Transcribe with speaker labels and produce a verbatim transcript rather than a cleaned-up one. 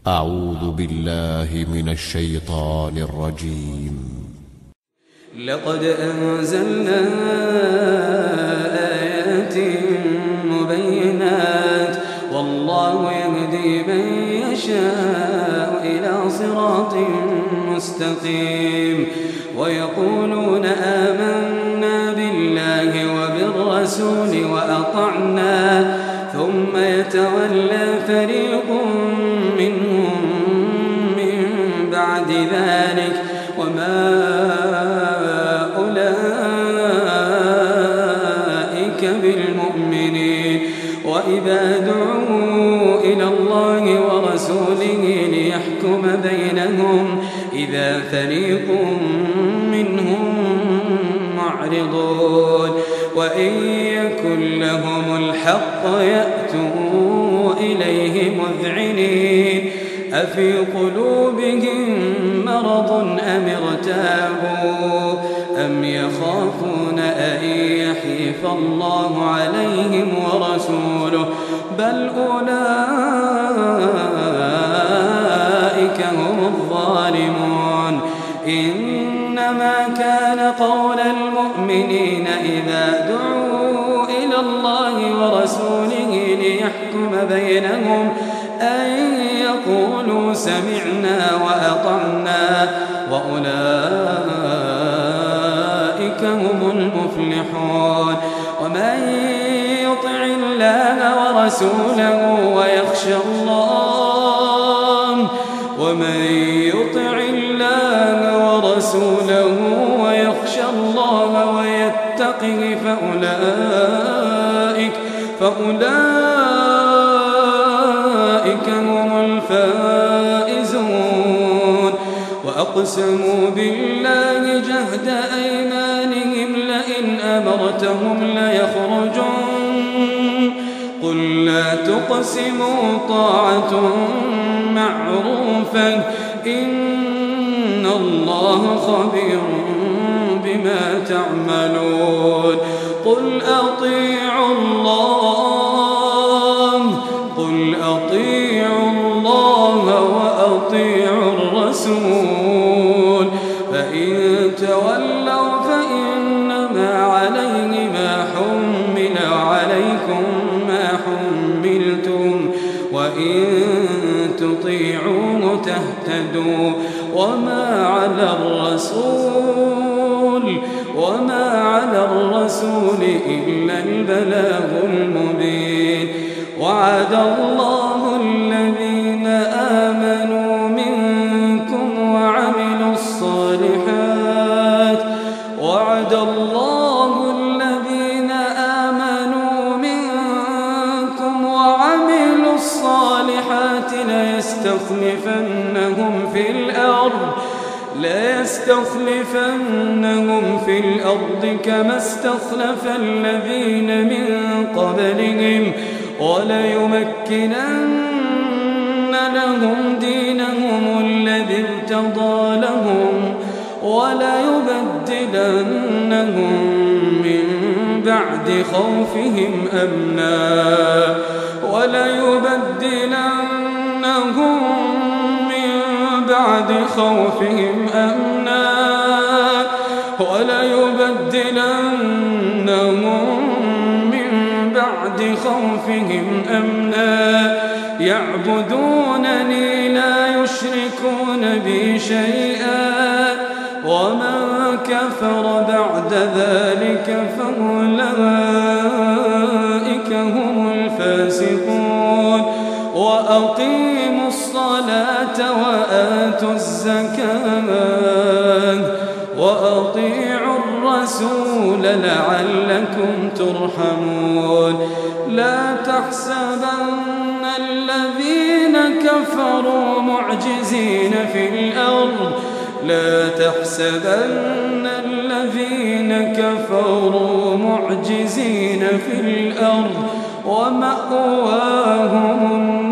Speaker 1: أعوذ بالله من الشيطان الرجيم.
Speaker 2: لقد أنزلنا آيات مبينات والله يهدي من يشاء إلى صراط مستقيم. ويقولون آمنا بالله وبالرسول وأطعنا ثم يتولى فريق منهم من بعد ذلك وما أولئك بالمؤمنين. وإذا دعوا إلى الله ورسوله ليحكم بينهم إذا فريق منهم معرضون. وإن يكن لهم الحق يأتوا إليه مذعنين. أفي قلوبهم مرض أم ارتابوا أم يخافون أن يحيف الله عليهم ورسوله بل أولئك هم الظالمون. إنما كان قول المؤمنين إذا دعوا إلى الله ورسوله ليحكم بينهم أن يقولوا سمعنا وأطعنا وأولئك هم المفلحون. ومن يطع الله ورسوله ويخشى الله ومن يطع الله ورسوله ويخشى الله ويتقه فأولئك فأولئك هم الفائزون. وأقسموا بالله جهد أيمانهم لئن أمرتهم ليخرجون قل لا تقسموا طاعة معروفة إن الله خبير بما تعملون. قل أطيعوا الله قل أطيعوا الله وأطيعوا الرسول فإن تولوا فإنما عليه ما حمل وعليكم ما حملتم وإن تطيعوه تهتدوا وما على الرسول وما على الرسول إلا البلاغ المبين. وعد الله الذين آمنوا منكم وعملوا الصالحات وعد الله الذين آمنوا منكم وعملوا الصالحات ليستخلفنهم في الأرض ليستخلفنهم في الأرض كما استخلف الذين من قبلهم وليمكنن لهم دينهم الذي ارتضى لهم وليبدلنهم من بعد خوفهم أمنا وليبدلنهم من بعد خوفهم أمنا وليبدلنهم من بعد خوفهم أمنا يعبدونني لا يشركون بي شيئا ومن كفر بعد ذلك فأولئك هم الفاسقون. وأقيموا الصلاة وآتوا الزكاة وأطيعوا الرسول لعلكم ترحمون. لا تحسبن الذين كفروا معجزين في الأرض لا تحسبن الذين كفروا معجزين في الأرض ومأواهم